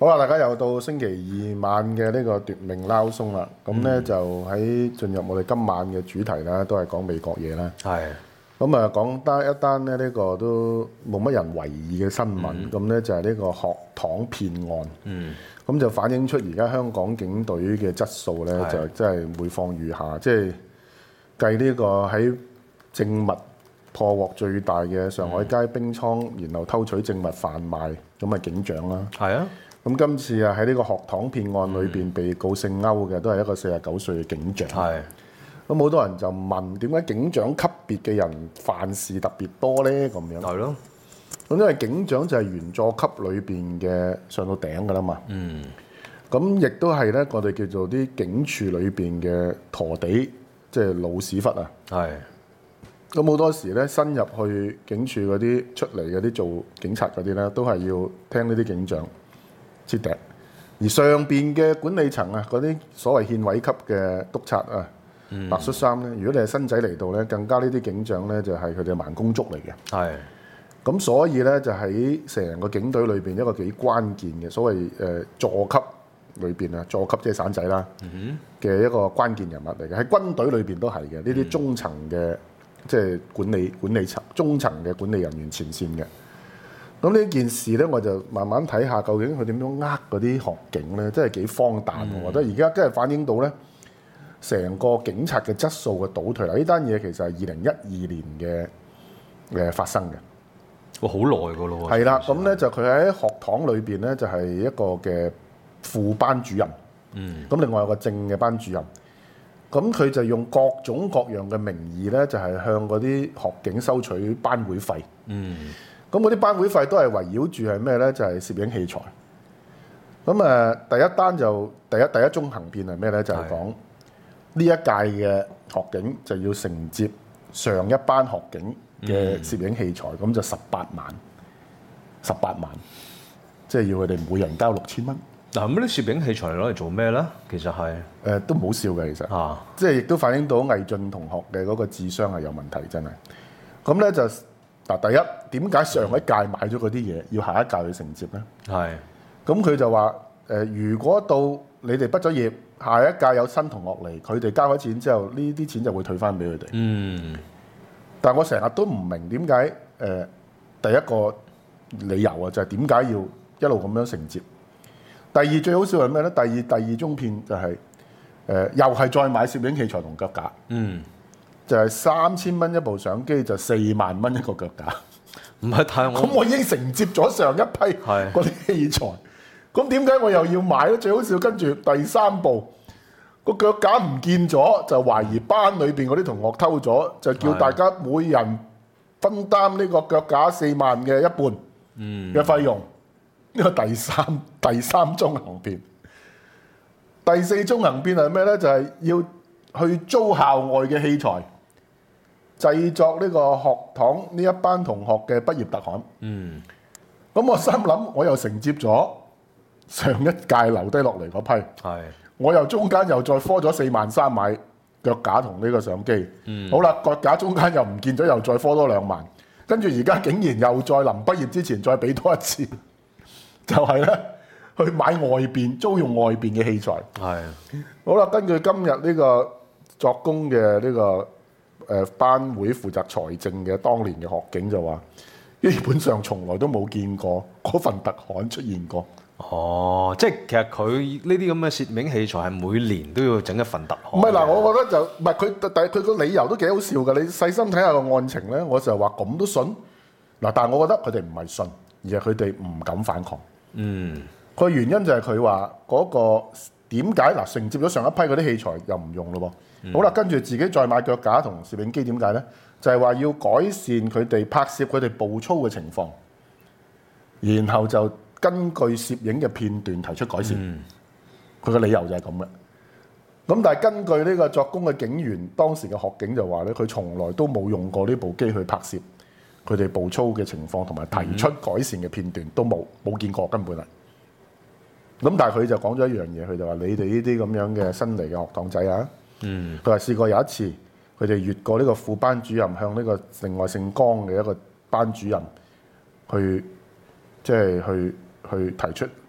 好啦，大家又到星期二晚嘅呢個奪命撈鬆啦。咁咧就喺進入我哋今晚嘅主題啦，都係講美國嘢啦。 係。 咁啊，講一單咧，呢個都冇乜人為意嘅新聞。咁咧就係呢個學堂騙案。咁就反映出而家香港警隊嘅質素咧，就真係每況愈下。即係繼呢個喺證物破獲最大嘅上海街冰倉，然後偷取證物販賣，咁啊警長啦。 係啊。 咁今次啊喺呢個學堂騙案裏邊被告姓歐嘅，都係一個49歲嘅警長。係。咁好多人就問點解警長級別嘅人犯事特別多咧？咁樣。係咯。咁因為警長就係員佐級裏邊嘅上到頂㗎啦嘛。咁亦都係咧，我哋叫做啲警署裏邊嘅陀地，即係老屎忽啊。係。咁好多時咧，新入去警署嗰啲出嚟嗰啲做警察嗰啲咧，都係要聽呢啲警長切笛。而上邊嘅管理層啊，嗰啲所謂憲委級嘅督察啊，白恤衫咧，如果你係新仔嚟到咧，更加呢啲警長咧就係佢哋盲公竹嚟嘅。係。咁所以咧就喺成個警隊裏邊一個幾關鍵嘅所謂座級裏邊啊，座級即係散仔啦嘅一個關鍵人物嚟嘅，喺軍隊裏邊都係嘅。呢啲中層嘅即係管理層中層嘅管理人員前線嘅。咁呢件事咧，我就慢慢睇下究竟佢點樣嗰啲學警咧，真係幾荒誕。我覺得而家真係反映到咧，成個警察嘅質素嘅倒退啦。呢單嘢其實係2012年嘅發生嘅。 哇，好耐噶咯喎！ 係啦，咁咧就佢喺學堂裏邊咧，就係一個嘅副班主任。咁另外有個正嘅班主任。咁佢就用各種各樣嘅名義咧，就係向嗰啲學警收取班會費。咁嗰啲班會費都係圍繞住係咩咧？就係攝影器材。咁第一單就第一宗行騙係咩咧？就係講呢一屆嘅學警就要承接上一班學警嘅攝影器材，咁就18萬，即係要佢哋每人交6000蚊。 嗱，咁啲攝影器材攞嚟做咩咧？其實係都唔好笑嘅，其實即係亦都反映到魏晉同學嘅嗰個智商係有問題，真係。咁咧就第一點解上一屆買咗嗰啲嘢，要下一屆去承接咧？係。咁佢就話如果到你哋畢咗業，下一屆有新同學嚟，佢哋交咗錢之後，呢啲錢就會退翻俾佢哋。但係我成日都唔明點解第一個理由啊，就係點解要一路咁樣承接。第二最好笑係咩咧？第二宗騙就係又係再買攝影器材同腳架。就係3000蚊一部相機，就4萬蚊一個腳架。唔係太咁我已經承接咗上一批嗰啲器材，咁點解我又要買咧？最好笑跟住第3部個腳架唔見咗，就懷疑班裏邊嗰啲同學偷咗，就叫大家每人分擔呢個腳架4萬嘅一半嘅費用。呢個第三宗行騙。第4宗行騙係咩咧？就係要去租校外嘅器材，製作呢個學堂呢一班同學嘅畢業特刊。咁我心諗，我又承接咗上一屆留低落嚟嗰批。我又中間又再科咗4萬3買腳架同呢個相機。好啦，腳架中間又唔見咗，又再科多2萬。跟住而家竟然又再臨畢業之前再俾多一次，就係咧去買外邊租用外邊嘅器材。好啦，根據今日呢個作供嘅呢個班會負責財政嘅當年嘅學警就話，基本上從來都冇見過嗰份特刊出現過。 即係其實佢呢啲咁嘅攝影器材係每年都要整一份特刊。 唔係嗱，我覺得就唔係佢，但係佢個理由都幾好笑㗎。你細心睇下個案情咧，我就話咁都信嗱，但係我覺得佢哋唔係信，而係佢哋唔敢反抗。個原因就係佢話嗰個點解嗱承接咗上一批嗰啲器材又唔用咯喎。好啦，跟住自己再買腳架同攝影機，點解咧？就係話要改善佢哋拍攝佢哋步操嘅情況，然後就根據攝影嘅片段提出改善。佢嘅理由就係咁嘅。咁但係根據呢個作供嘅警員，當時嘅學警就話咧，佢從來都冇用過呢部機去拍攝佢哋步操嘅情況，同埋提出改善嘅片段都冇見過，根本係。咁但係佢就講咗一樣嘢，佢就話：你哋呢啲咁樣嘅新嚟嘅學堂仔啊，佢話試過有一次，佢哋越過呢個副班主任向呢個另外姓江嘅一個班主任去提出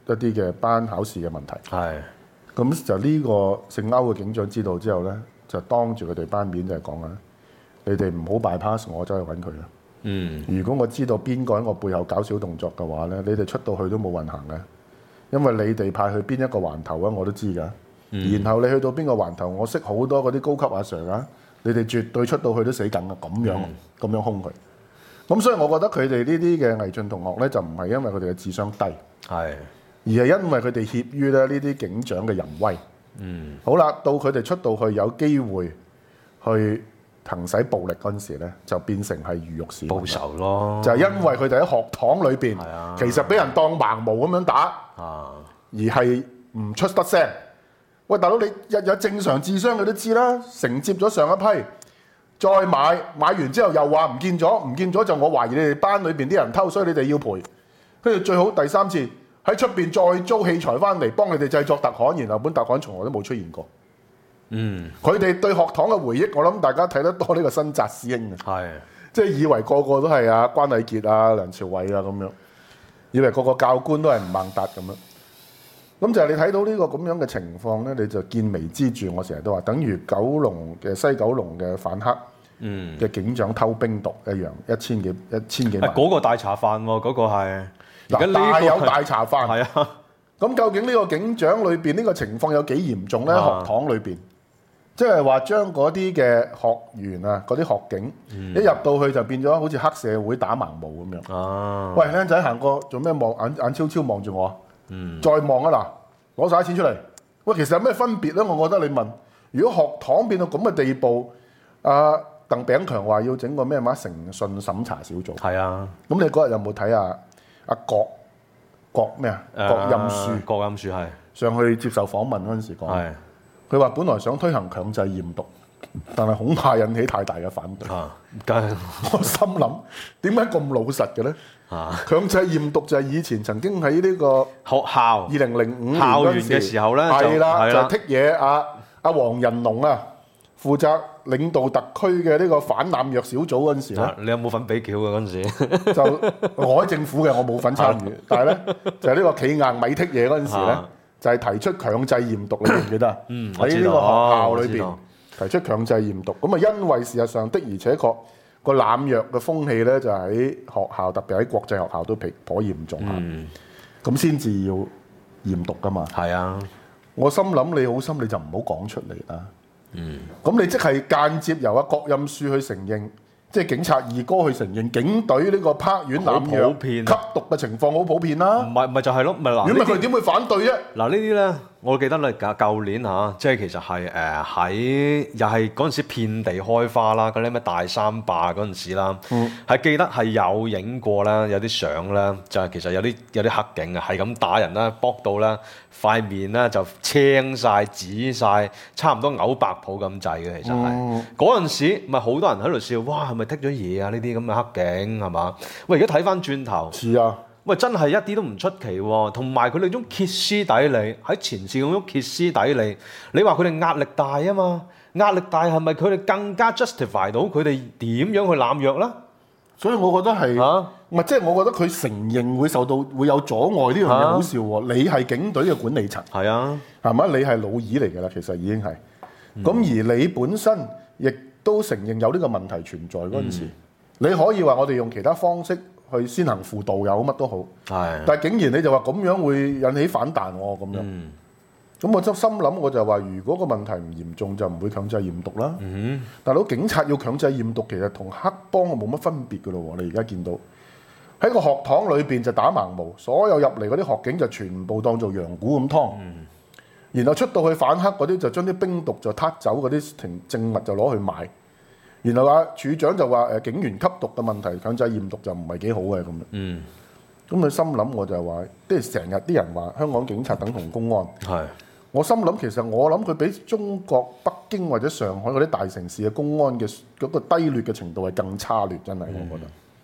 一啲嘅班考試嘅問題。 係。 咁就呢個姓歐嘅警長知道之後咧，就當住佢哋班面就係講啦：你哋唔好 bypass 我走去揾佢啦。如果我知道邊個喺我背後搞小動作嘅話咧，你哋出到去都冇運行嘅，因為你哋派去邊一個環頭啊，我都知㗎。然後你去到邊個環頭，我識好多嗰啲高級阿 Sir 啊，你哋絕對出到去都死緊啊！咁樣兇佢。咁所以我覺得佢哋呢啲嘅毅進同學咧，就唔係因為佢哋嘅智商低，而係因為佢哋怯於咧呢啲警長嘅淫威。好啦，到佢哋出到去有機會去行使暴力嗰陣時咧，就變成係魚肉市民報仇咯。 就係因為佢哋喺學堂裏邊，其實俾人當盲毛咁樣打，而係唔出得聲。喂，大佬，你日日正常智商佢都知啦，承接咗上一批。再買完之後又話唔見咗就我懷疑你哋班裏邊啲人偷，所以你哋要賠。跟住最好第三次喺出邊再租器材翻嚟幫你哋製作特刊，然後本特刊從來都冇出現過。佢哋對學堂嘅回憶，我諗大家睇得多呢個新紮師兄嘅，即係以為個個都係啊關禮傑啊梁朝偉啊咁樣，以為個個教官都係吳孟達咁樣。咁就係你睇到呢個咁樣嘅情況咧，你就見微知著。我成日都話，等於西九龍嘅反黑嘅警長偷冰毒一樣，1000幾萬。 嗰個大茶飯喎，嗰個係嗱大有大茶飯。 係啊。 咁究竟呢個警長裏邊呢個情況有幾嚴重咧？學堂裏邊，即係話將嗰啲嘅學員啊，嗰啲學警一入到去就變咗好似黑社會打盲毛咁樣。喂，僆仔行過做咩望眼超超望住我？再望啊嗱，攞晒啲錢出嚟。喂，其實有咩分別咧？我覺得你問，如果學堂變到咁嘅地步，鄧炳強話要整個咩誠信審查小組。係啊。咁你嗰日有冇睇阿郭咩啊？郭蔭庶係上去接受訪問嗰陣時講，佢話本來想推行強制驗毒，但係恐怕引起太大嘅反對。我心諗點解咁老實嘅咧？強制驗毒就係以前曾經喺呢個學校2005年校園嘅時候咧， 係啦，就剔嘢阿黃仁龍啊，負責領導特區嘅呢個反濫藥小組嗰陣時咧， 你有冇份俾橋嘅嗰陣時？ 就我喺政府嘅，我冇份參與，但係咧就係呢個企硬咪剔嘢嗰陣時咧，就係提出強制驗毒，你記唔記得啊？喺呢個學校裏邊提出強制驗毒，咁啊因為事實上的而且確。個濫藥嘅風氣咧，就喺學校，特別喺國際學校都頗嚴重嚇，咁先至要驗毒噶嘛。係啊，我心諗你好心你就唔好講出嚟啦。咁你即係間接由郭蔭庶去承認，即係警察二哥去承認警隊呢個拍院濫藥、吸毒嘅情況好普遍啦。唔係就係咯，咪嗱。如果唔係佢點會反對啫？嗱呢啲咧。我記得咧，舊年嚇，即係其實係喺又係嗰陣時遍地開花啦，嗰啲咩大三罷嗰陣時啦，係記得係有影過啦，有啲相啦，就係其實有啲黑警啊，係咁打人啦，搏到啦塊面咧就青晒、紫晒，差唔多嘔白泡咁滯嘅，其實係嗰陣時咪好多人喺度笑，哇係咪剔咗嘢啊？呢啲咁嘅黑警係嘛？喂，而家睇翻轉頭，似啊！喂，真係一啲都唔出奇喎，同埋佢哋種歇斯底里喺前線咁樣歇斯底里，你話佢哋壓力大啊嘛？壓力大係咪佢哋更加 justify 到佢哋點樣去濫藥啦？所以我覺得係唔係即係我覺得佢承認會有阻礙呢樣嘢好笑喎。你係警隊嘅管理層，係啊，係嘛？你係老二嚟㗎啦，其實已經係咁，而你本身亦都承認有呢個問題存在嗰陣時，你可以話我哋用其他方式。去先行輔導有乜都好，但係竟然你就話咁樣會引起反彈喎，咁樣，咁我心諗我就話，如果個問題唔嚴重，就唔會強制驗毒啦。大佬警察要強制驗毒，其實同黑幫冇乜分別㗎咯喎。你而家見到喺個學堂裏邊就打盲毛，所有入嚟嗰啲學警就全部當做羊股咁劏，然後出到去反黑嗰啲就將啲冰毒就撻走，嗰啲證物就攞去賣。然後處長就話警員吸毒嘅問題，強制驗毒就唔係幾好嘅咁樣。咁佢心諗我就係話，即係成日啲人話香港警察等同公安。我心諗其實我諗佢比中國北京或者上海嗰啲大城市嘅公安嘅嗰個低劣嘅程度係更差劣，真係我覺得。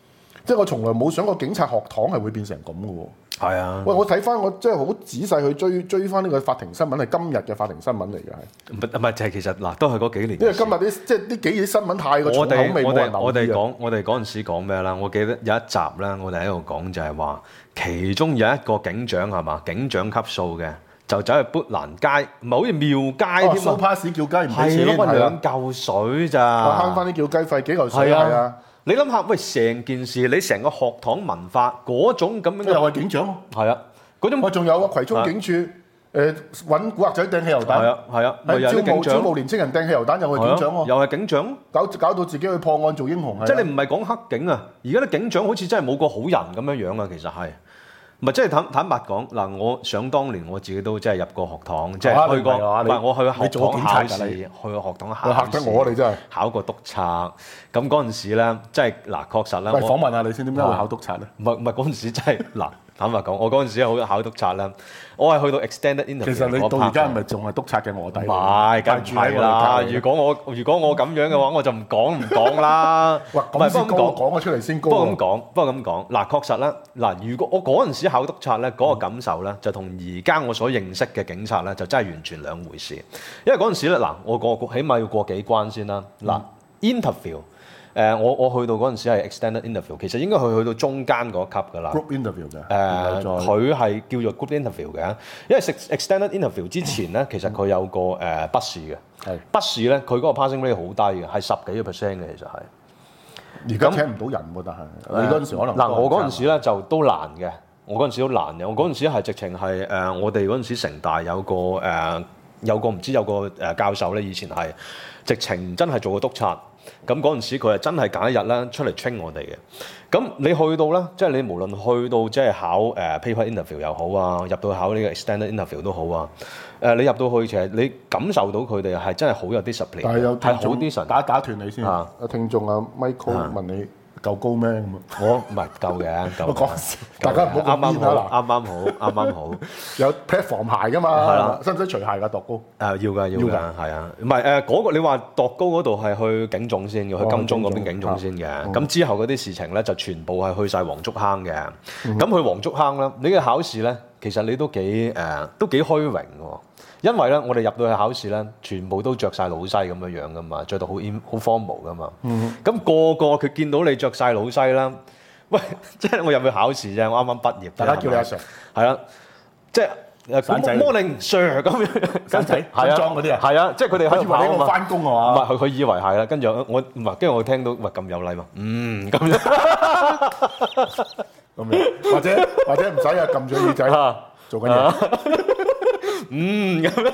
即係我從來冇想過警察學堂係會變成咁嘅喎。 係啊， 喂，我睇翻我真係好仔細去追翻呢個法庭新聞，係今日嘅法庭新聞嚟嘅係。 唔係就係其實嗱，都係嗰幾年。 因為今日啲即係呢幾嘢新聞太過重口味，冇人留意啊。 我哋嗰陣時講咩啦？我記得有一集咧，我哋喺度講就係話，其中有一個警長係嘛，警長級數嘅，就走去砵蘭街，唔係好似廟街添啊。 蘇巴士叫雞唔俾錢， 係2嚿水咋？ 慳翻啲叫雞費幾嚿水係啊！ 你諗下，喂，成件事你成個學堂文化嗰種咁樣嘅， 又係警長。 係啊，嗰種。 我仲有啊，葵涌警署揾古惑仔掟汽油彈。係啊，招募年青人掟汽油彈又係警長喎。 又係警長， 搞到自己去破案做英雄。 即係你唔係講黑警啊，而家啲警長好似真係冇個好人咁樣樣啊，其實係。唔係，即係坦白講嗱，我想當年我自己都真係入過學堂，即係去過，唔係我去學堂考試，去學堂考試。 嚇得我你真係考過督察，咁嗰陣時咧，即係嗱，確實咧。 喂，訪問下你先，點解會考督察咧？ 唔係嗰陣時真係嗱，坦白講，我嗰陣時好考督察咧，我係去到 extended interview。其實你到而家係咪仲係督察嘅臥底？ 唔係，梗係唔係啦。如果我咁樣嘅話，我就唔講啦。 喂，咁先講咗出嚟先高。 不過咁講，嗱，確實咧，嗱，如果我嗰陣時考督察咧，嗰個感受咧，就同而家我所認識嘅警察咧，就真係完全兩回事。因為嗰陣時咧，嗱，我起碼要過幾關先啦。嗱，interview。我去到嗰陣時係 extended interview， 其實應該去到中間嗰級㗎啦。 group interview 嘅。 佢係叫做 group interview 嘅，因為 extended interview 之前咧，其實佢有個筆試嘅。係。筆試咧，佢嗰個 passing rate 好低嘅，係10幾個%嘅，其實係。 而家請唔到人喎，但係你嗰陣時可能嗱，我嗰陣時咧就都難嘅，我嗰陣時都難嘅，我嗰陣時係直情係我哋嗰陣時城大有個唔知有個教授咧，以前係直情真係做過督察。咁嗰陣時佢係真係揀一日咧出嚟 train 我哋嘅。咁你去到咧，即係你無論去到即係考paper interview 又好啊，入到考呢個 extended interview 都好啊。你入到去其實你感受到佢哋係真係好有 discipline，係好 discipline。 打斷你先啊！聽眾啊 Michael 問你夠高咩咁啊？ 我唔係夠嘅，夠。 我講笑，大家唔好咁癲啦！ 啱好。 有 platform 鞋噶嘛？係啦，使唔使除鞋㗎？度高？ 要㗎，係啊。唔係嗰個你話度高嗰度係去警總先嘅，去金鐘嗰邊警總先嘅。咁之後嗰啲事情咧就全部係去晒黃竹坑嘅。咁去黃竹坑咧，你嘅考試咧其實你都幾虛榮喎。因為咧，我哋入到去考試咧，全部都着晒老西咁樣噶嘛，着到好 formal 噶嘛。咁個佢見到你着晒老西啦，喂，即係我入去考試啫，我啱啱畢業， 大家叫你阿 Sir， 係啦，即係 morning Sir 咁樣， 散仔新裝嗰啲啊， 係啊，即係佢哋喺度考啊嘛。 翻工啊嘛， 唔係佢以為係啦，跟住我唔係，跟住我聽到喂咁有禮貌，咁樣， 咁樣，或者唔使啊，撳住耳仔做緊嘢。 咁樣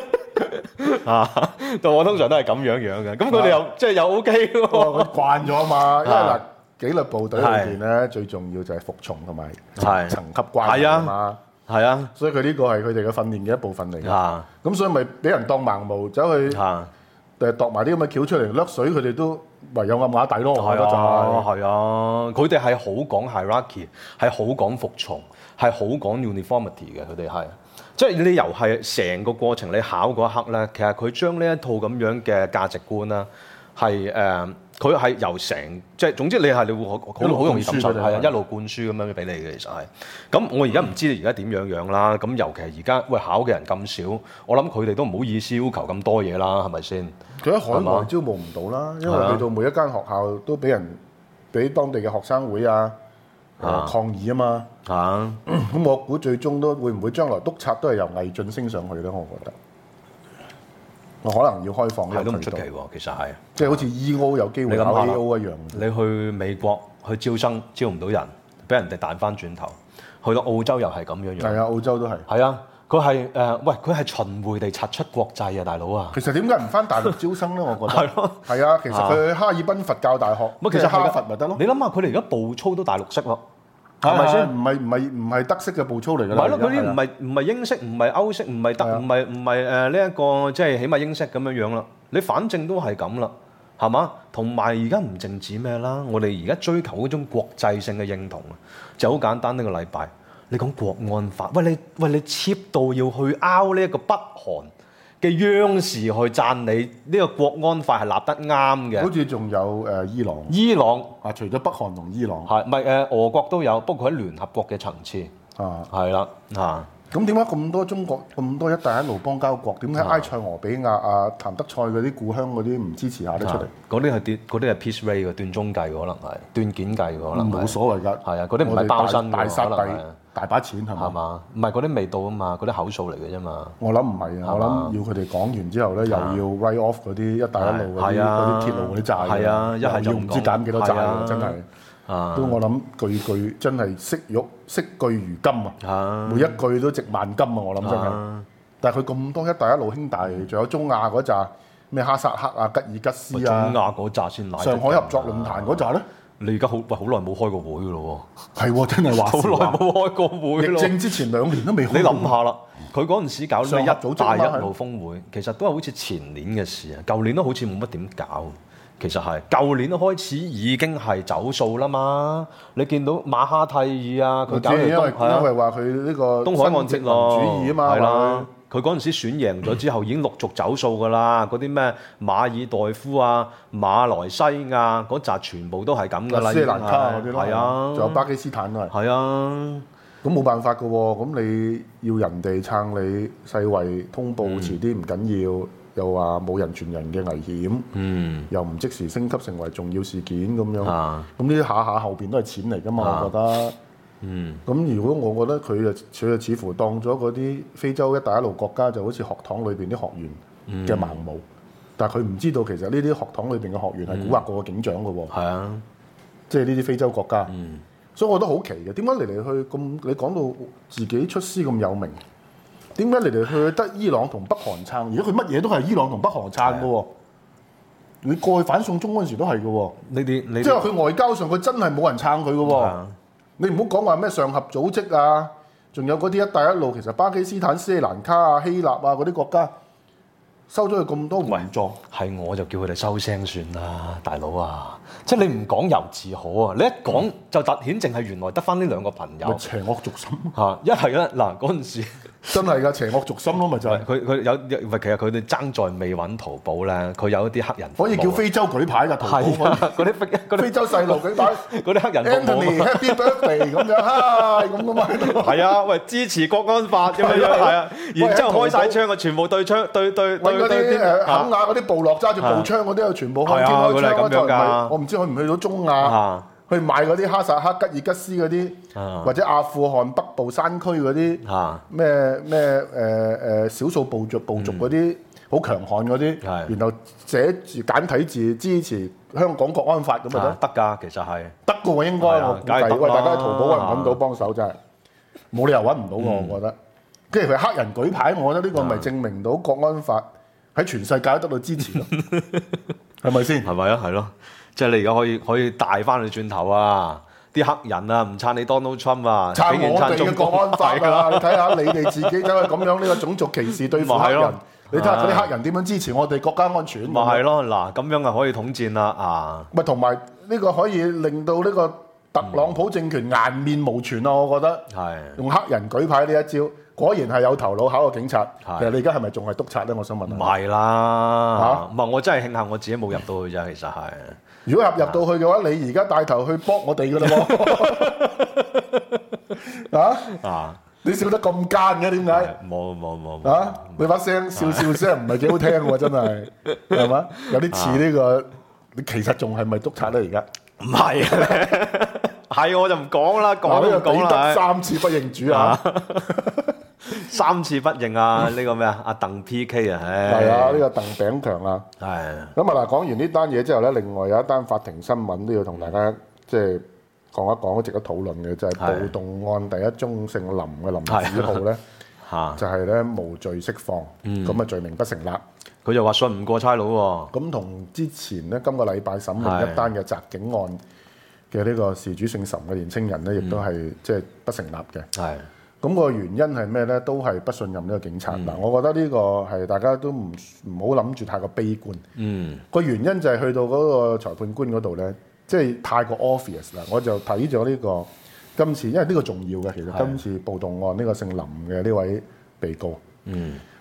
我通常都係咁樣嘅，咁佢哋又即係又 OK 喎。 佢慣咗啊嘛，因為嗱紀律部隊裏邊咧最重要就係服從同埋層級關係啊嘛， 係啊， 所以佢呢個係佢哋嘅訓練嘅一部分嚟嘅。咁所以咪俾人當盲毛走去度埋啲咁嘅橋出嚟甩水，佢哋都唯有暗啞底咯。我覺得就係啊，佢哋係好講 hierarchy， 係好講服從，係好講 uniformity 嘅，佢哋係。即係你由係成個過程，你考嗰一刻咧，其實佢將呢一套咁樣嘅價值觀啦，係佢係由成即係總之你會好容易感受，係啊，一路灌輸咁樣俾你嘅，其實係。咁我而家唔知而家點樣啦。咁尤其係而家考嘅人咁少，我諗佢哋都唔好意思要求咁多嘢啦，係咪先？佢喺海外招募唔到啦，因為去到每一間學校都俾當地嘅學生會抗議啊嘛。咁我估最終都會唔會將來督察都係由魏晉升上去咧？我覺得我可能要開放呢個渠道， 都唔出奇喎。其實係即係好似 EO 有機會考 AO 一樣。 你去美國去招生招唔到人，俾人哋彈翻轉頭。去到澳洲又係咁樣。 係啊，澳洲都係。係啊，佢係佢係巡迴地殺出國際啊，大佬啊！ 其實點解唔翻大陸招生咧？我覺得係咯，係啊。其實佢去哈爾濱佛教大學，其實哈佛咪得咯。 你諗下，佢哋而家步操都大陸式咯。 係咪先？唔係德式嘅步操嚟㗎啦。 係咯，嗰啲唔係英式，唔係歐式，唔係德，唔係呢一個即係起碼英式咁樣啦。你反正都係咁啦，係嘛？同埋而家唔淨止咩啦，我哋而家追求嗰種國際性嘅認同啊，就好簡單。呢個禮拜你講國安法，喂你 cheap 到要去拗呢一個北韓央視去讚你呢個國安法係立得啱嘅。 好似仲有伊朗。 伊朗啊，除咗北韓同伊朗， 係唔係俄國都有，不過喺聯合國嘅層次啊， 係啦啊。 咁點解咁多中國咁多一帶一路邦交國，點解埃塞俄比亞譚德塞嗰啲故鄉嗰啲唔支持下得出嚟？ 嗰啲係 peace rate 嘅，斷中計可能係斷件計可能冇所謂㗎。 係啊，嗰啲唔係包身大殺可能幣大把錢係嘛？唔係嗰啲未到啊嘛，嗰啲口數嚟嘅啫嘛。 我諗唔係啊，我諗要佢哋講完之後咧，又要 write off 嗰啲一帶一路嗰啲鐵路嗰啲債。 係啊，一係就唔知減幾多債啊！真係。都我諗句真係惜據如金啊！每一句都值萬金啊！我諗真係。但係佢咁多一帶一路兄弟，仲有中亞嗰扎咩哈薩克啊、吉爾吉斯啊， 中亞嗰扎先奶。 上海合作論壇嗰扎咧， 你而家好耐冇開過會㗎咯喎。 係喎，真係話好耐冇開過會咯。 疫症之前2年都未開。 你諗下啦，佢嗰陣時搞咩一帶一路峰會，其實都係好似前年嘅事啊，舊年都好似冇乜點搞。其實係舊年開始已經係走數啦嘛，你見到馬哈蒂爾啊，佢搞因為話佢呢個東海岸殖民主義啊嘛， 係啦， 佢嗰陣時選贏咗之後已經陸續走數㗎啦，嗰啲咩馬爾代夫啊、馬來西亞嗰扎全部都係咁㗎啦， 斯里蘭卡嗰啲咯， 係啊， 仲有巴基斯坦都係， 係啊， 咁冇辦法㗎喎，咁你要人哋撐你，世衛通報遲啲唔緊要。又話冇人傳人嘅危險，又唔即時升級成為重要事件咁樣，咁呢啲下後邊都係錢嚟㗎嘛，我覺得。咁如果我覺得佢就似乎當咗嗰啲非洲一帶一路國家就好似學堂裏邊啲學員嘅盲毛，但係佢唔知道其實呢啲學堂裏邊嘅學員係蠱惑過個警長㗎喎。係啊，即係呢啲非洲國家，所以我覺得好奇嘅，點解嚟嚟去咁？你講到自己出師咁有名。點解嚟嚟去得伊朗同北韓撐？而家佢乜嘢都係伊朗同北韓撐嘅喎。你過去反送中嗰陣時都係嘅喎。即係佢外交上佢真係冇人撐佢嘅喎。你唔好講話咩上合組織啊，仲有嗰啲一帶一路，其實巴基斯坦、斯里蘭卡啊、希臘啊嗰啲國家收咗佢咁多援助， 係我就叫佢哋收聲算啦，大佬啊！即係你唔講猶自可啊！你一講就突顯淨係原來得翻呢兩個朋友。 邪惡軸心嚇！一係咧嗱嗰陣時。 真係㗎，邪惡軸心咯，咪就係佢有，其實佢哋爭在未揾淘寶咧，佢有一啲黑人可以叫非洲舉牌㗎，淘寶嗰啲非洲細路舉牌， 嗰啲黑人 Anthony Happy Birthday 咁樣，嗨咁㗎嘛， 係啊，喂支持國安法咁樣，係啊，然之後開晒槍啊，全部對槍對嗰啲肯亞嗰啲部落揸住步槍嗰啲啊，全部開槍㗎， 我唔知去唔去到中亞。去買嗰啲哈薩克、吉爾吉斯嗰啲，或者阿富汗北部山區嗰啲咩少數部族嗰啲好強悍嗰啲，然後寫住簡體字支持香港國安法咁啊得㗎，其實係得㗎喎，應該我估計。喂，大家喺淘寶揾唔揾到幫手真係冇理由揾唔到喎，我覺得。跟住佢黑人舉牌，我覺得呢個咪證明到國安法喺全世界都得到支持咯，係咪先？ 係咪啊？係咯。即係你而家可以帶翻去轉頭啊！啲黑人啊唔撐你 Donald Trump 啊， 撐我哋嘅國安法啊！你睇下你哋自己走去咁樣呢個種族歧視對付黑人，你睇下嗰啲黑人點樣支持我哋國家安全？ 咪係咯，嗱咁樣啊可以統戰啦啊！ 咪同埋呢個可以令到呢個特朗普政權顏面無存啊！我覺得係用黑人舉牌呢一招，果然係有頭腦考過警察。其實你而家係咪仲係督察咧？我想問下。 唔係啦，唔係我真係慶幸我自己冇入到去啫，其實係。 如果入到去嘅話，你而家帶頭去幫我哋噶啦喎，你笑得咁奸嘅點解？ 冇啊！你把聲笑聲唔係幾好聽喎，真係係嘛？有啲似呢個，你其實仲係咪督察咧？而家唔係啊，係我就唔講啦，講都唔講啦。 三次不認主啊！ 三次不認啊！呢個咩啊？阿鄧 PK 啊， 係啊！呢個鄧炳強啊， 係。 咁啊嗱，講完呢單嘢之後咧，另外有一單法庭新聞都要同大家即係講一講，都值得討論嘅，就係暴動案第一宗姓林嘅林子浩咧，就係咧無罪釋放，咁啊罪名不成立。 佢就話信唔過差佬喎。 咁同之前咧今個禮拜審理一單嘅襲警案嘅呢個事主姓岑嘅年青人咧，亦都係即係不成立嘅。係。咁個原因係咩咧？都係不信任呢個警察。嗱，我覺得呢個係大家都唔好諗住太過悲觀。個原因就係去到嗰個裁判官嗰度咧，即係太過 obvious 啦。我就睇咗呢個今次，因為呢個重要嘅，其實今次暴動案呢個姓林嘅呢位被告。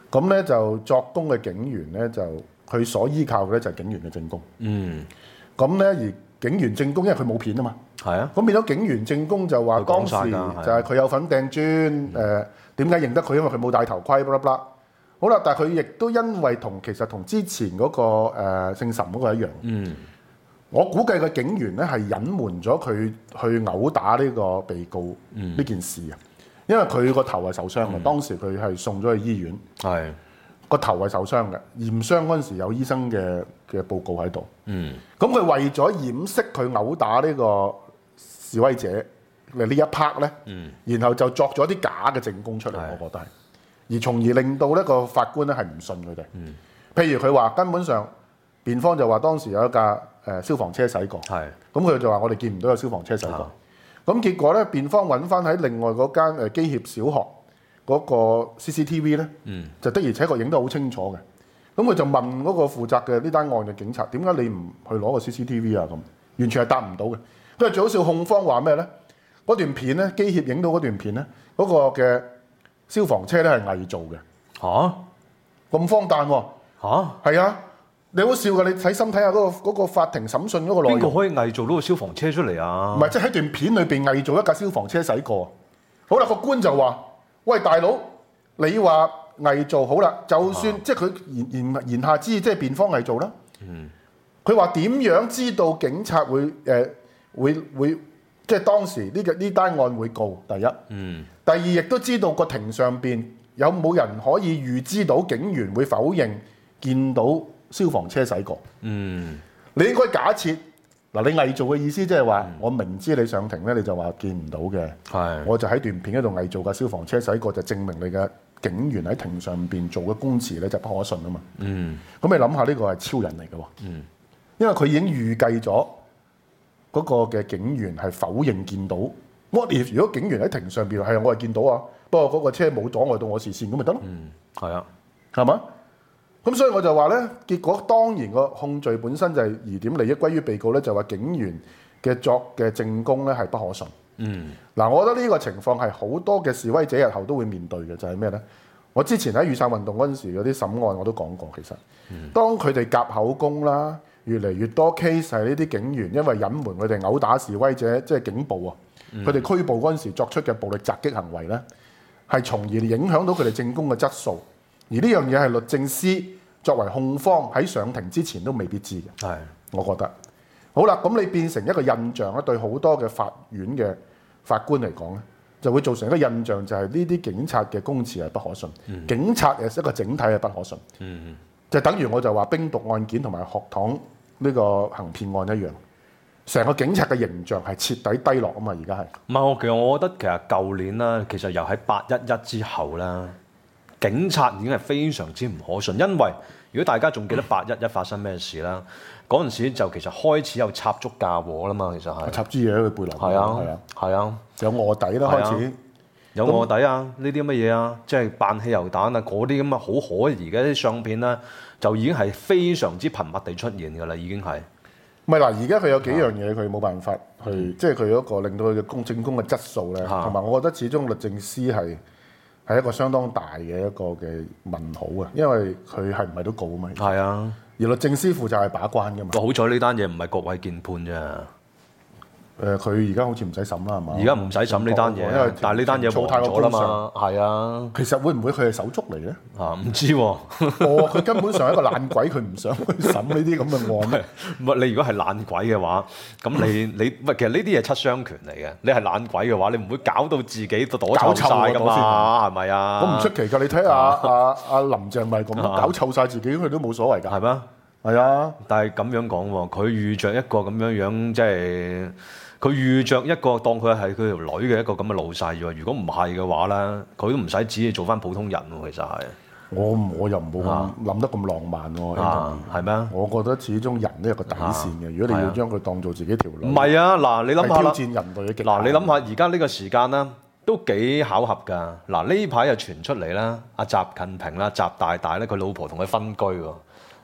咁咧就作供嘅警員咧就佢所依靠嘅咧就係警員嘅證供。咁咧而警員證供，因為佢冇片啊嘛。 係啊。 咁變咗警員證供就話當時就係佢有份掟磚，點解認得佢？因為佢冇戴頭盔，blah blah。好啦，但係佢亦都因為其實同之前嗰個姓岑嗰個一樣。我估計個警員咧係隱瞞咗佢去毆打呢個被告呢件事啊，因為佢個頭係受傷嘅，當時佢係送咗去醫院，個頭係受傷嘅，驗傷嗰陣時有醫生嘅報告喺度。咁佢為咗掩飾佢毆打呢個示威者嘅呢一 part 咧，然後就作咗啲假嘅證供出嚟，我覺得係，而從而令到呢個法官咧係唔信佢哋。譬如佢話根本上，辯方就話當時有一架消防車駛過，咁佢就話我哋見唔到有消防車駛過。咁結果咧，辯方揾翻喺另外嗰間基協小學嗰個 CCTV 咧，就的而且確影得好清楚嘅。咁佢就問嗰個負責嘅呢單案嘅警察，點解你唔去攞個 CCTV 啊？咁完全係答唔到嘅。因為最好笑，控方話咩咧？嗰段片咧，基協影到嗰段片咧，嗰個嘅消防車咧係偽造嘅。咁荒誕喎！係啊！你好笑㗎，你睇心睇下嗰個法庭審訊嗰個內容。 邊個可以偽造到個消防車出嚟啊？ 唔係，即係喺段片裏邊偽造一架消防車駛過。好啦，個官就話：喂，大佬，你話偽造好啦，就算即係佢言下之意，即係辯方偽造啦。佢話點樣知道警察會即係當時呢單案會告？第一，第二亦都知道個庭上邊有冇人可以預知到警員會否認見到消防車駛過。你應該假設嗱，你偽造嘅意思即係話，我明知你上庭咧，你就話見唔到嘅，我就喺段片嗰度偽造架消防車駛過，就證明你嘅警員喺庭上邊做嘅供詞咧就不可信啊嘛。咁你諗下，呢個係超人嚟嘅喎，因為佢已經預計咗嗰個嘅警員係否認見到。What if 如果警員喺庭上邊係我係見到啊，不過嗰個車冇阻礙到我視線，咁咪得咯？係嘛？咁所以我就話咧，結果當然個控罪本身就係疑點利益歸於被告咧，就話警員嘅作嘅證供咧係不可信。嗱，我覺得呢個情況係好多嘅示威者日後都會面對嘅，就係咩咧？我之前喺雨傘運動嗰陣時嗰啲審案我都講過，其實當佢哋夾口供啦，越嚟越多 case 係呢啲警員因為隱瞞佢哋毆打示威者，即係警暴啊，佢哋拘捕嗰陣時作出嘅暴力襲擊行為咧，係從而影響到佢哋證供嘅質素。而呢樣嘢係律政司作為控方喺上庭之前都未必知嘅，我覺得。好啦，咁你變成一個印象咧，對好多嘅法院嘅法官嚟講咧，就會造成一個印象，就係呢啲警察嘅供詞係不可信，警察係一個整體係不可信，就等於我就話冰毒案件同埋學堂呢個行騙案一樣，成個警察嘅形象係徹底低落啊嘛！而家係唔係？其實我覺得其實舊年啦，其實又喺811之後啦。警察已經係非常之唔可信，因為如果大家仲記得811發生咩事啦，嗰陣時就其實開始有插足嫁禍啦嘛，其實係插支嘢喺佢背囊， 係啊， 有臥底啦開始， 有臥底啊，呢啲乜嘢啊，即係扮汽油彈啊，嗰啲咁嘅好可疑嘅啲相片咧，就已經係非常之頻密地出現㗎啦，已經係。 唔係嗱，而家佢有幾樣嘢佢冇辦法去，即係佢嗰個令到佢嘅證供嘅質素咧，同埋我覺得始終律政司係一個相當大嘅一個嘅問號啊，因為佢係唔係都告啊嘛。係啊，而律政司負責係把關㗎嘛。 好彩呢單嘢唔係郭偉健判啫。 佢而家好似唔使審啦，係嘛？ 而家唔使審呢單嘢，因為但係呢單嘢黃咗啦嘛。係啊。 其實會唔會佢係手足嚟咧？ 唔知喎。 佢根本上係一個懶鬼，佢唔想去審呢啲咁嘅案咩？ 唔係你如果係懶鬼嘅話，咁你其實呢啲係七傷拳嚟嘅。你係懶鬼嘅話，你唔會搞到自己都躲臭曬㗎嘛？係咪啊？ 我唔出奇㗎，你睇下阿林鄭咪咁搞臭曬自己，佢都冇所謂㗎。 係咩？ 係啊。 但係咁樣講喎，佢遇着一個咁樣，即係。佢遇着一個當佢係佢條女嘅一個咁嘅老細喎，如果唔係嘅話咧，佢都唔使旨意做翻普通人喎。其實係我又唔好諗得咁浪漫喎。 係咩？ 我覺得始終人都有個底線嘅。如果你要將佢當做自己條女， 唔係啊！嗱，你諗下啦， 挑戰人類嘅極限。 嗱，你諗下而家呢個時間啦，都幾巧合㗎。嗱，呢排又傳出嚟啦，阿習近平啦，習大大咧，佢老婆同佢分居喎。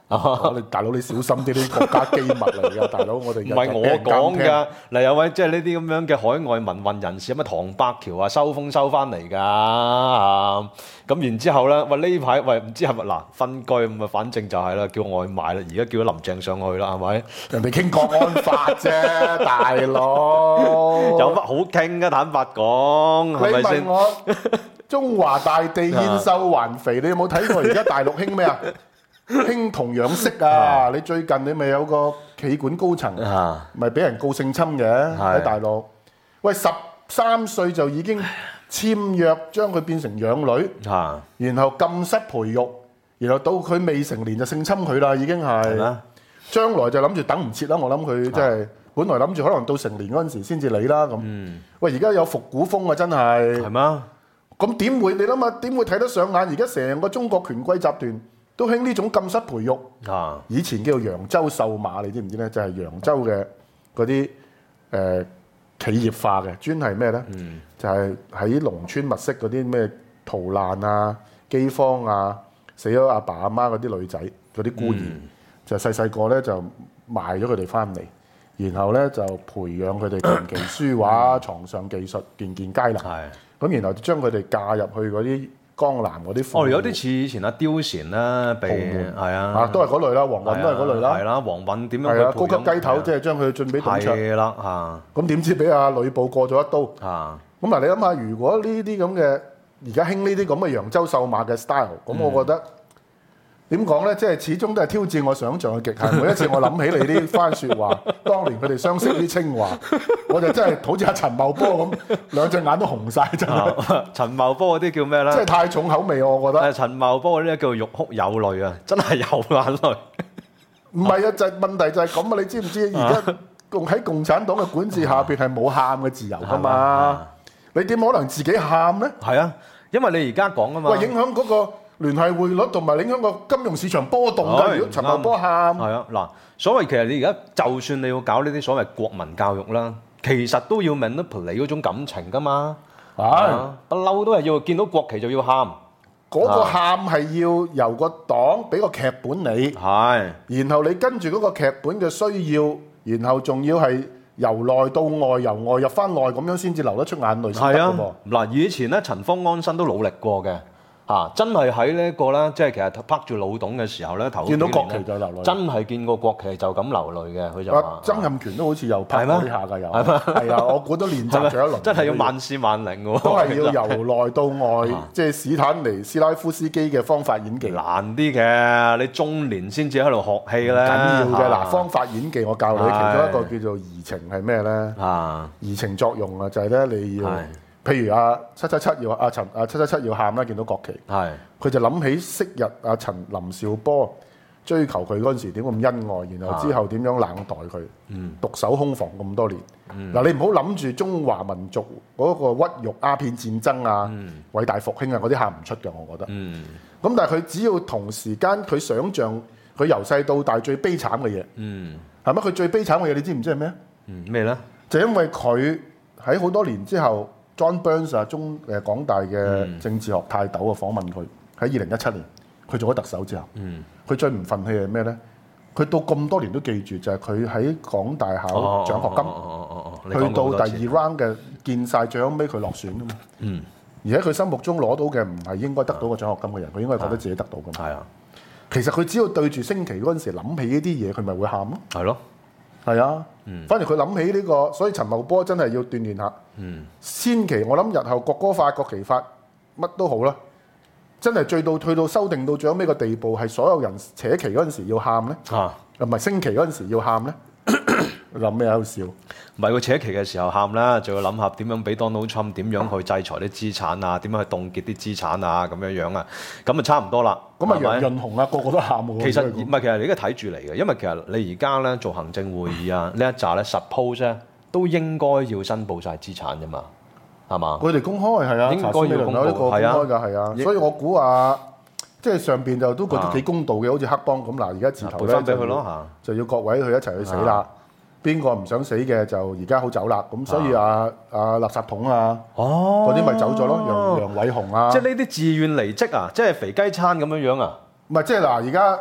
我哋大佬你小心啲，啲國家機密嚟㗎，大佬我哋唔係我講㗎，嗱有位即係呢啲咁樣嘅海外民運人士，乜唐伯橋啊收風收翻嚟㗎，咁然之後咧，呢排唔知係咪嗱分居咁啊，反正就係啦，叫外賣啦，而家叫咗林鄭上去啦，係咪？ 人哋傾國安法啫，大佬有乜好傾㗎？坦白講，係咪先？ 你問我中華大地燕瘦還肥，你有冇睇過而家大陸興咩啊？興童養媳啊！你最近你咪有個企管高層，咪俾人告性侵嘅喺大陸。喂，13歲就已經簽約將佢變成養女，然後禁室培育，然後到佢未成年就性侵佢啦，已經係。將來就諗住等唔切啦，我諗佢即係本來諗住可能到成年嗰陣時先至理啦咁。喂，而家有復古風啊，真係。係咩？咁點會？你諗下點會睇得上眼？而家成個中國權貴集團都興呢種禁室培育，以前叫做揚州瘦馬，你知唔知咧？就係揚州嘅嗰啲企業化嘅，專係咩咧？就係喺農村物色嗰啲咩逃難啊、饑荒啊、死咗阿爸阿媽嗰啲女仔、嗰啲孤兒，就細細個咧就賣咗佢哋翻嚟，然後咧就培養佢哋琴棋書畫、床上技術，件件皆能。咁然後就將佢哋嫁入去嗰啲江南嗰啲有啲似以前阿貂蟬啦，係啊， 都係嗰類啦，黃韻都係嗰類啦，係啦，黃韻點樣？ 係啊，高級雞頭即係將佢進俾董卓， 係啦咁點知俾阿呂布過咗一刀？咁嗱，你諗下，如果呢啲咁嘅而家興呢啲咁嘅揚州瘦馬嘅 style，咁我覺得點講咧？即係始終都係挑戰我想像嘅極限。每一次我諗起你呢番説話，當年佢哋相識於清華，我就真係好似阿陳茂波咁，兩隻眼都紅晒。真係。 陳茂波嗰啲叫咩咧？ 即係太重口味，我覺得。 陳茂波嗰啲叫欲哭有淚啊，真係有眼淚。 唔係啊，就係問題就係咁啊！你知唔知而家喺共產黨嘅管治下邊係冇喊嘅自由㗎嘛？你點可能自己喊咧？ 係啊，因為你而家講啊嘛。 喂，影響嗰個聯繫匯率同埋影響個金融市場波動㗎。如果陳茂波喊， 係啊，嗱，所謂其實你而家就算你要搞呢啲所謂國民教育啦，其實都要 manipulate 嗰種感情㗎嘛。係，不嬲都係要見到國旗就要喊。 嗰個喊係要由個黨俾個劇本你，係，然後你跟住嗰個劇本嘅需要，然後仲要係由內到外，由外入翻內，咁樣先至流得出眼淚先得㗎喎。 嗱，以前咧陳方安生都努力過嘅。真係喺呢個咧，即係其實拍住老董嘅時候咧，頭見到國旗就流淚， 真係見過國旗就咁流淚嘅。佢就話曾蔭權都好似又拍過呢下㗎，又係啊！我估都練習咗一輪， 真係要萬試萬靈喎， 都係要由內到外，即係史坦尼斯拉夫斯基嘅方法演技難啲嘅，你中年先至喺度學戲咧， 緊要嘅嗱，方法演技我教你，其中一個叫做移情係咩咧？移情作用啊，就係咧你要。譬如777要777要喊啦，見到國旗，佢就諗起昔日林兆波追求佢嗰陣時點咁恩愛，然後之後點樣冷待佢，獨守空房咁多年。嗱，你唔好諗住中華民族嗰個屈辱、鴉片戰爭啊、偉大復興啊嗰啲喊唔出嘅，我覺得。咁但係佢只要同時間佢想像佢由細到大最悲慘嘅嘢，係咪？佢最悲慘嘅嘢你知唔知係咩？ 咩咧？ 就因為佢喺好多年之後。John Burns 港大嘅政治學泰斗訪問佢喺2017年，佢做咗特首之後，佢最唔憤氣係咩咧？佢到咁多年都記住，就係佢喺港大考獎學金，去到第2 round 嘅見晒最後尾佢落選㗎嘛。而喺佢心目中攞到嘅唔係應該得到個獎學金嘅人，佢應該覺得自己得到㗎嘛。其實佢只要對住升旗嗰陣時諗起呢啲嘢，佢咪會喊咯。係咯。係啊，反而佢諗起呢個，所以陳茂波真係要鍛鍊下。先期我諗日後國歌法、國旗法乜都好啦，真係去到修訂到最後尾個地步，係所有人扯旗嗰陣時要喊咧，唔係升旗嗰陣時要喊咧。諗咩喺度笑？ 唔係佢扯旗嘅時候喊啦，就要諗下點樣俾 Donald Trump 點樣去制裁啲資產啊，點樣去凍結啲資產啊，咁樣啊，咁啊差唔多啦。 咁啊楊潤雄啊，個個都喊喎。 其實唔係，其實你而家睇住嚟嘅，因為其實你而家咧做行政會議啊，呢一紮咧 suppose 咧都應該要申報晒資產啫嘛，係嘛？ 佢哋公開係啊， 應該要公佈， 公開㗎係啊，所以我估啊，即係上邊就都覺得幾公道嘅，好似黑幫咁嗱，而家字頭咧就要各位去一齊去死啦。邊個唔想死嘅就而家好走啦，咁所以垃圾桶嗰啲咪走咗咯，楊偉雄啊， 即係呢啲自願離職啊，即係肥雞餐咁樣啊？ 唔係即係嗱，而家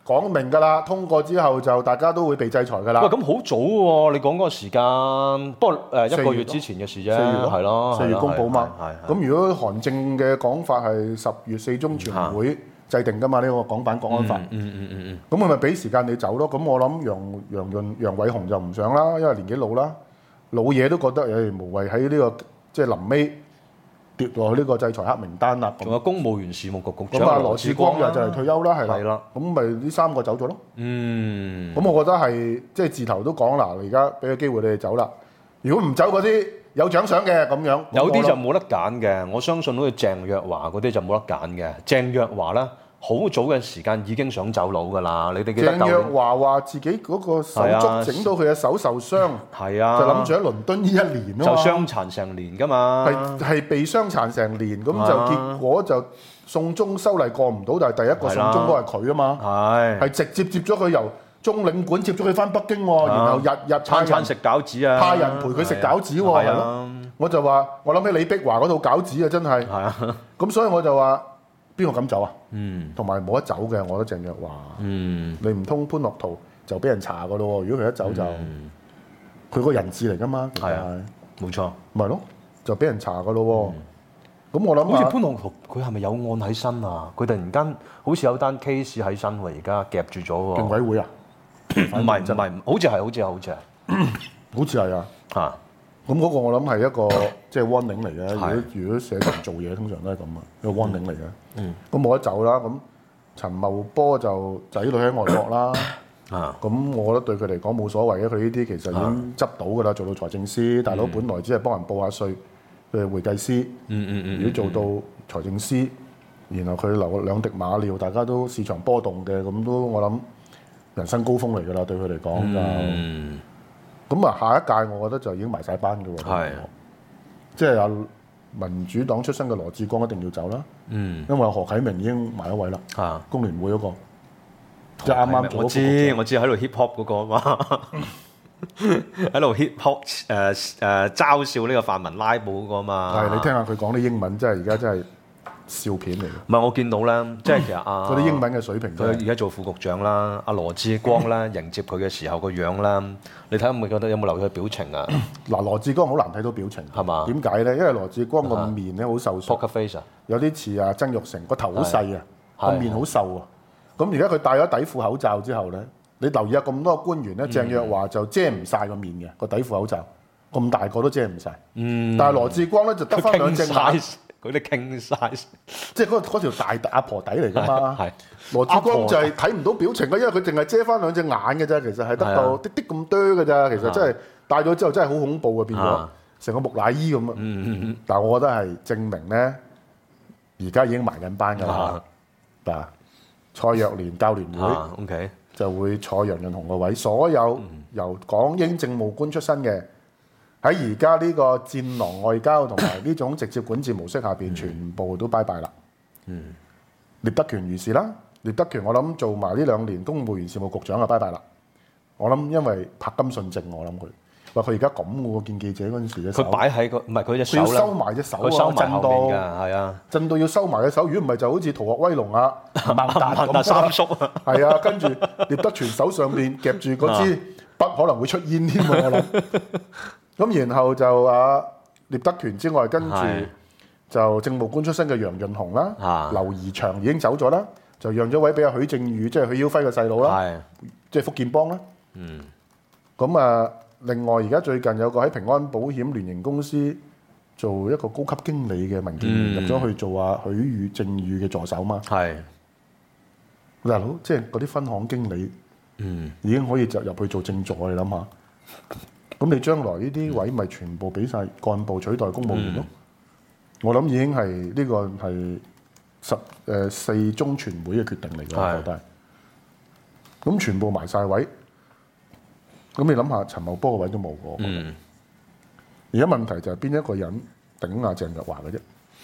講明㗎啦，通過之後就大家都會被制裁㗎啦。 喂，咁好早喎！你講嗰個時間，不過1個月之前嘅事啫，係咯 ，4月公佈嘛。 係。 咁如果韓正嘅講法係10月4中全會制定㗎嘛？呢個港版國安法。咁佢咪俾時間你走咯？咁我諗楊偉雄就唔想啦，因為年紀老啦，老嘢都覺得無謂喺呢個即係臨尾跌落去呢個制裁黑名單啦。 仲有公務員事務局局長咁羅致光又就嚟退休啦，係啦。咁咪呢3個走咗咯。咁我覺得係即係字頭都講啦，而家俾個機會你哋走啦。如果唔走嗰啲有獎賞嘅咁樣， 有啲就冇得揀嘅。我相信好似鄭若驊嗰啲就冇得揀嘅。鄭若驊咧，好早嘅時間已經想走佬㗎啦。你哋記得鄭若驊話自己嗰個手足整到佢嘅手受傷， 係啊， 就諗住喺倫敦呢1年啊嘛， 就傷殘成年㗎嘛， 係被傷殘成年，咁就結果就送中修例過唔到，但係第一個送中都係佢啊嘛，係直接接咗佢由中領館接咗佢翻北京喎，然後日餐餐食餃子啊， 派人陪佢食餃子喎，係咯，我就話我諗起李碧華嗰套餃子啊，真係，咁所以我就話邊個敢走啊？同埋冇得走嘅，我覺得鄭若驊，你唔通潘樂圖就俾人查噶咯？如果佢一走就佢個人質嚟噶嘛， 係啊，冇錯， 咪咯，就俾人查噶咯。咁我諗好似潘樂圖佢係咪有案喺身啊？佢突然間好似有單 case 喺身喎，而家夾住咗喎。 競委會啊？ 唔係，好似係， 好似係啊。嚇！咁嗰個我諗係一個即係 warning 嚟嘅。如果社群做嘢，通常都係咁啊，一個 warning 嚟嘅。咁冇得走啦。咁陳茂波就仔女喺外國啦。咁我覺得對佢嚟講冇所謂嘅。佢呢啲其實已經執到㗎啦，做到財政司。大佬本來只係幫人報下稅，佢係會計師。如果做到財政司，然後佢留兩滴馬尿，大家都市場波動嘅，咁都我諗人生高峰嚟㗎啦。對佢嚟講就。咁啊，下一屆我覺得就已經埋晒班嘅喎，即係民主黨出身嘅羅致光一定要走啦，因為何啟明已經埋咗位啦，工聯會嗰個，即係啱啱做。 我知喺度 hip hop 嗰個嘛，喺度 hip hop 嘲笑呢個泛民拉布嗰個嘛。 係你聽下佢講啲英文，真係而家真係笑片嚟嘅。 唔係我見到咧，即係其實嗰啲英文嘅水平， 佢而家做副局長啦，阿羅致光咧迎接佢嘅時候個樣啦，你睇下會覺得有冇留意佢表情啊？ 嗱，羅致光好難睇到表情，係嘛？點解咧？因為羅致光個面咧好瘦削 ，poker face 啊， 有啲似啊曾鈺成個頭好細啊，個面好瘦啊。咁而家佢戴咗底褲口罩之後咧，你留意下咁多官員咧，鄭若驊就遮唔晒個面嘅個底褲口罩，咁大個都遮唔晒。但係羅致光咧就得翻兩隻眼。 佢啲傾晒， 即係嗰條大阿婆底嚟㗎嘛。羅致光就係睇唔到表情啦，因為佢淨係遮翻兩隻眼嘅啫。其實係得到啲啲咁多嘅咋。其實真係戴咗之後真係好恐怖嘅，變咗成個木乃伊咁啊。但係我覺得係證明咧，而家已經埋緊班㗎啦。嗱，蔡若蓮教聯會就會坐楊潤雄個位，所有由港英政務官出身嘅。喺而家呢個戰狼外交同埋呢種直接管治模式下邊，全部都拜拜啦。聶德權如是啦，聶德權我諗做埋呢2年公務員事務局長就拜拜啦。我諗因為柏金遜症，我諗佢話佢而家咁喎，見記者嗰陣時隻手， 佢擺喺個唔係佢隻手啦， 佢要收埋隻手啊，震到係啊， 震到要收埋隻手。如果唔係就好似《逃學威龍》啊，孟達三叔係啊，跟住聶德權手上邊夾住嗰支筆可能會出煙添喎，我諗。咁然後就聶德權之外，跟住就政務官出身嘅楊潤雄啦，劉怡翔已經走咗啦，就讓咗位俾阿許正宇，即係許耀輝嘅細佬啦，即係福建幫啦。咁另外而家最近有個喺平安保險聯營公司做一個高級經理嘅民建聯入咗去做許正宇嘅助手嘛。大佬，即係嗰啲分行經理，已經可以就入去做正助，你諗下。咁你將來呢啲位咪全部俾晒幹部取代公務員咯？我諗已經係呢個係4中全會嘅決定嚟嘅，我覺得。咁全部埋晒位，咁你諗下陳茂波個位都冇過。而家問題就係邊一個人頂阿鄭若驊嘅啫？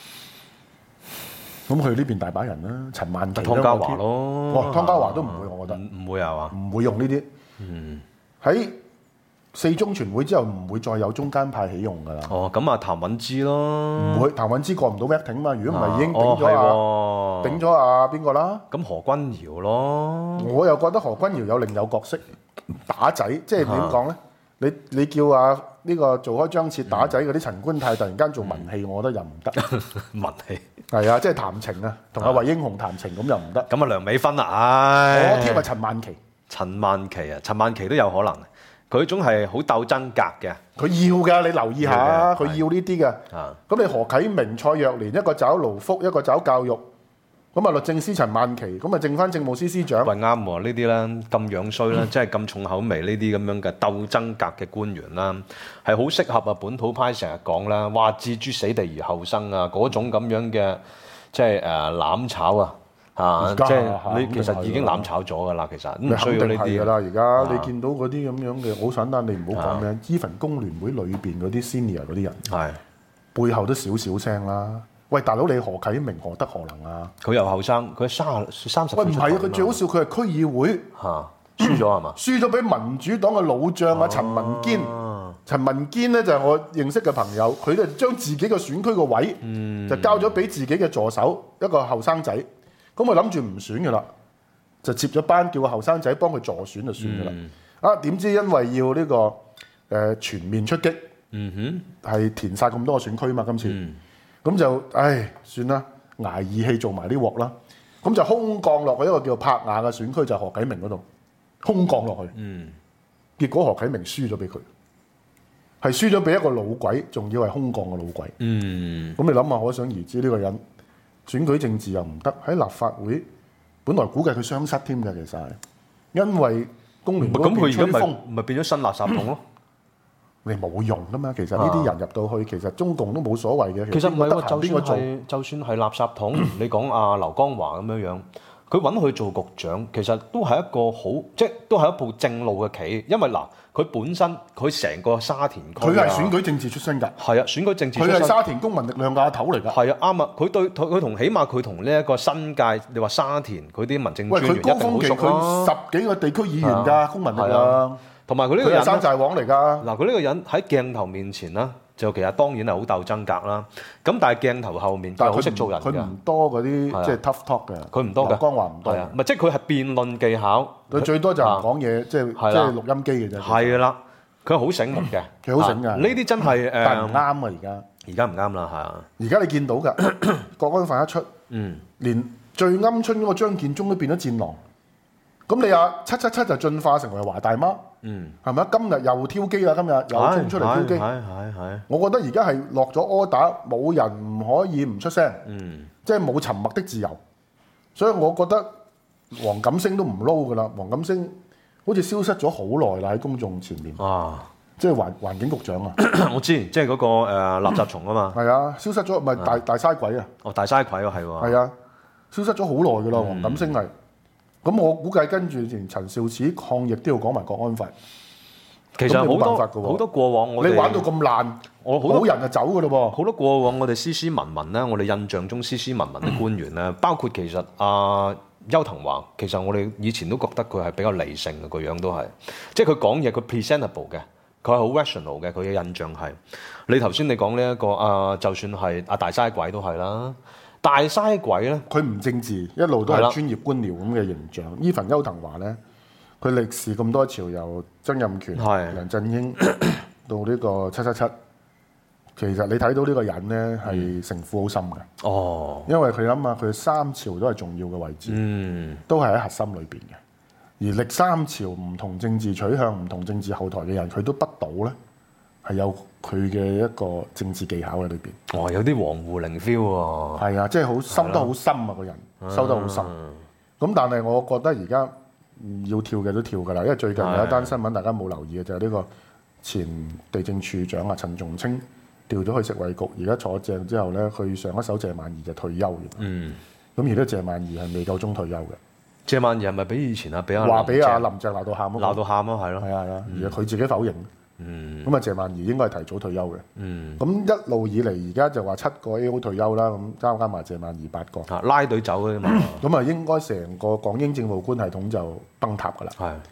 咁佢呢邊大把人啦，陳曼琪、 湯家驊咯。 湯家驊都唔會，我覺得唔會係嘛？ 唔會用呢啲。喺四中全會之後唔會再有中間派起用㗎啦。 哦，咁啊譚允芝咯， 唔會，譚允芝過唔到 vetting 嘛。如果唔係已經頂咗阿邊個啦？ 咁何君堯咯， 我又覺得何君堯有另有角色打仔，即係點講咧？你叫呢個做開張徹打仔嗰啲陳官泰突然間做文戲，我覺得又唔得。 文戲係啊，即係談情啊，同阿衛英雄談情咁又唔得。 咁啊梁美芬啊，唉， 我貼係陳曼琪。 陳曼琪都有可能，佢種係好鬥爭格嘅。 佢要㗎，你留意下，佢要呢啲嘅。 啊， 咁你何啟明、蔡若蓮一個找勞福，一個找教育，咁啊律政司陳曼琪，咁啊剩翻政務司司長。 喂啱喎，呢啲咧咁樣衰啦，即係咁重口味呢啲咁樣嘅鬥爭格嘅官員啦，係好適合啊本土派成日講啦，話置諸死地而後生啊嗰種咁樣嘅，即係攬炒啊！即係你其實已經攬炒咗㗎啦，其實唔需要呢啲㗎啦。而家你見到嗰啲咁樣嘅好簡單，你唔好講咩，even工聯會裏邊嗰啲 senior 嗰啲人，背後都少少聲啦。喂，大佬你何啟明何德何能啊？ 佢又後生，佢30。 喂，唔係啊，佢最好笑，佢係區議會輸咗係嘛？ 輸咗俾民主黨嘅老將啊陳文堅。陳文堅咧就係我認識嘅朋友，佢就將自己嘅選區個位就交咗俾自己嘅助手一個後生仔。咁我諗住唔選㗎啦，就接咗班叫個後生仔幫佢助選就算㗎啦。點知因為要呢個全面出擊，係填晒咁多個選區嘛，今次咁就算啦，捱義氣做埋啲鑊啦。咁就空降落去一個叫柏雅嘅選區，就係何啟明嗰度空降落去。結果何啟明輸咗俾佢，係輸咗俾一個老鬼，仲要係空降嘅老鬼。咁你諗下，可想而知呢個人。選舉政治又唔得，喺立法會本來估計佢雙失添嘅，其實係因為工聯會嗰邊吹風， 咪變咗新垃圾桶咯。 你冇用噶嘛，其實呢啲人入到去，其實中共都冇所謂嘅。 其實唔係喎，就算係垃圾桶，你講阿劉江華咁樣，佢揾佢做局長，其實都係一個好，即係都係一部正路嘅棋，因為佢本身佢成個沙田區， 佢係選舉政治出身㗎。 係啊，選舉政治出身。 佢係沙田公民力量嘅阿頭嚟㗎。 係啊，啱啊，佢同起碼佢同呢一個新界，你話沙田佢啲民政專員一定好熟啦。 佢10幾個地區議員㗎，公民力量。 同埋佢呢個人， 佢係山寨王嚟㗎。 嗱，佢呢個人喺鏡頭面前啦，就其實當然係好鬥爭格啦。咁但係鏡頭後面又好識做人㗎。 佢唔多嗰啲即係 tough talk 嘅。 佢唔多㗎。 劉江華唔多。 係啊，唔係即係佢係辯論技巧。 佢最多就係講嘢，即係錄音機嘅啫。 係啦。佢好醒目嘅， 佢好醒㗎。 呢啲真係但係唔啱啊！而家唔啱啦，係啊！ 而家你見到㗎，國安法一出，連最鵪鶉嗰個張建宗都變咗戰狼。咁你話777就進化成為華大媽，係咪啊？今日又挑機啦，今日又衝出嚟挑機。係。我覺得而家係落咗 order，冇人唔可以唔出聲，即係冇沉默的自由。所以我覺得黃錦星都唔撈㗎啦，黃錦星。好似消失咗好耐啦喺公眾前面，即係環境局長啊！ 我知，即係嗰個垃圾蟲啊嘛。 係啊，消失咗，唔係大嘥鬼啊！ 大嘥鬼喎，係喎。 係啊，消失咗好耐㗎啦，黃錦星係。咁我估計跟住連陳肇始抗疫都要講埋國安法。 其實好多過往你玩到咁爛，好人就走㗎咯噃。 好多過往我哋斯斯文文咧，我哋印象中斯斯文文嘅官員咧，包括其實邱騰華，其實我哋以前都覺得佢係比較理性嘅個樣都係，即係佢講嘢佢 presentable 嘅，佢係好 rational 嘅，佢嘅印象係。你頭先你講呢一個就算係大嘥鬼都係啦，大嘥鬼咧， 佢唔政治，一路都係專業官僚咁嘅形象。even 邱騰華咧，佢歷時咁多朝，由曾蔭權、梁振英到呢個777。其實你睇到呢個人咧係城府好深嘅，因為佢諗下佢3朝都係重要嘅位置，都係喺核心裏邊嘅。而歷3朝唔同政治取向、唔同政治後台嘅人，佢都不倒咧，係有佢嘅一個政治技巧喺裏邊。 有啲黃胡靈 feel 喎。 係啊，即係好收得好深啊！個人收得好深。咁但係我覺得而家要跳嘅都跳㗎啦，因為最近有一單新聞大家冇留意嘅就係呢個前地政處長啊陳仲清。調咗去食衞局，而家坐正之後咧，佢上一手謝曼怡就退休嘅。咁而家謝曼怡係未夠鐘退休嘅。 謝曼怡係咪比以前俾阿林鄭鬧到喊？ 鬧到喊咯，係咯。 係啊，而佢自己否認。咁啊，謝曼怡應該係提早退休嘅。咁一路以嚟，而家就話7個 AO 退休啦，咁加埋謝曼怡8個。 拉隊走嘅嘛。 咁啊，應該成個港英政務官系統就崩塌㗎啦。 係。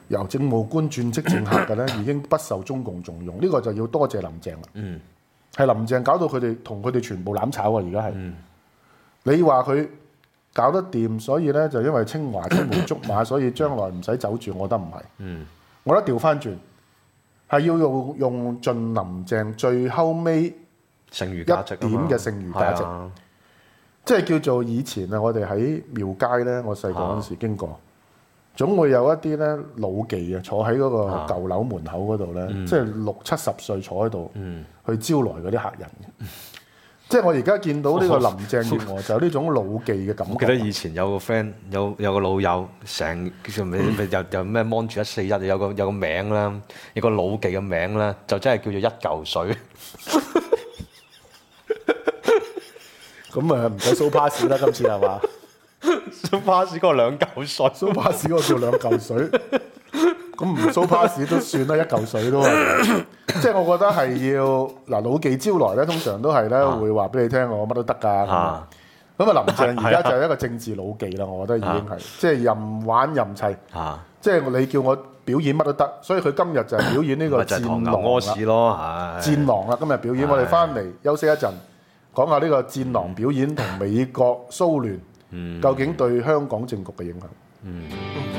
由政務官轉職政客嘅咧，已經不受中共重用。呢、個就要多謝林鄭啦。係林鄭搞到佢哋同佢哋全部攬炒啊！而家係你話佢搞得掂，所以咧就因為清華青梅竹馬，所以將來唔使走住，我覺得唔係。我覺得調翻轉係要用盡林鄭最後尾剩餘價值一點嘅剩餘價值，即係叫做以前啊！我哋喺廟街咧，我細個嗰陣時經過，總會有一啲咧老妓啊，坐喺嗰個舊樓門口嗰度咧，即係60-70歲坐喺度，去招來嗰啲客人嘅。即係我而家見到呢個林鄭月娥就有呢種老妓嘅感覺。 我記得以前有個 friend 有個老友成叫咩咩 mon 住141，有個名啦，有個老妓嘅名啦，就真係叫做一嚿水。 咁啊唔使蘇巴士啦，今次係嘛？ 蘇巴士嗰個2嚿水， 蘇巴士嗰個叫2嚿水。咁唔蘇巴士都算啦，1嚿水都係。即係我覺得係要嗱老妓招來咧，通常都係咧會話俾你聽，我乜都得㗎。咁啊林鄭而家就係一個政治老妓啦，我覺得已經係，即係任玩任砌。即係你叫我表演乜都得，所以佢今日就係表演呢個戰狼啦。戰狼啦，今日表演，我哋翻嚟休息一陣，講下呢個戰狼表演同美國蘇聯究竟對香港政局嘅影響。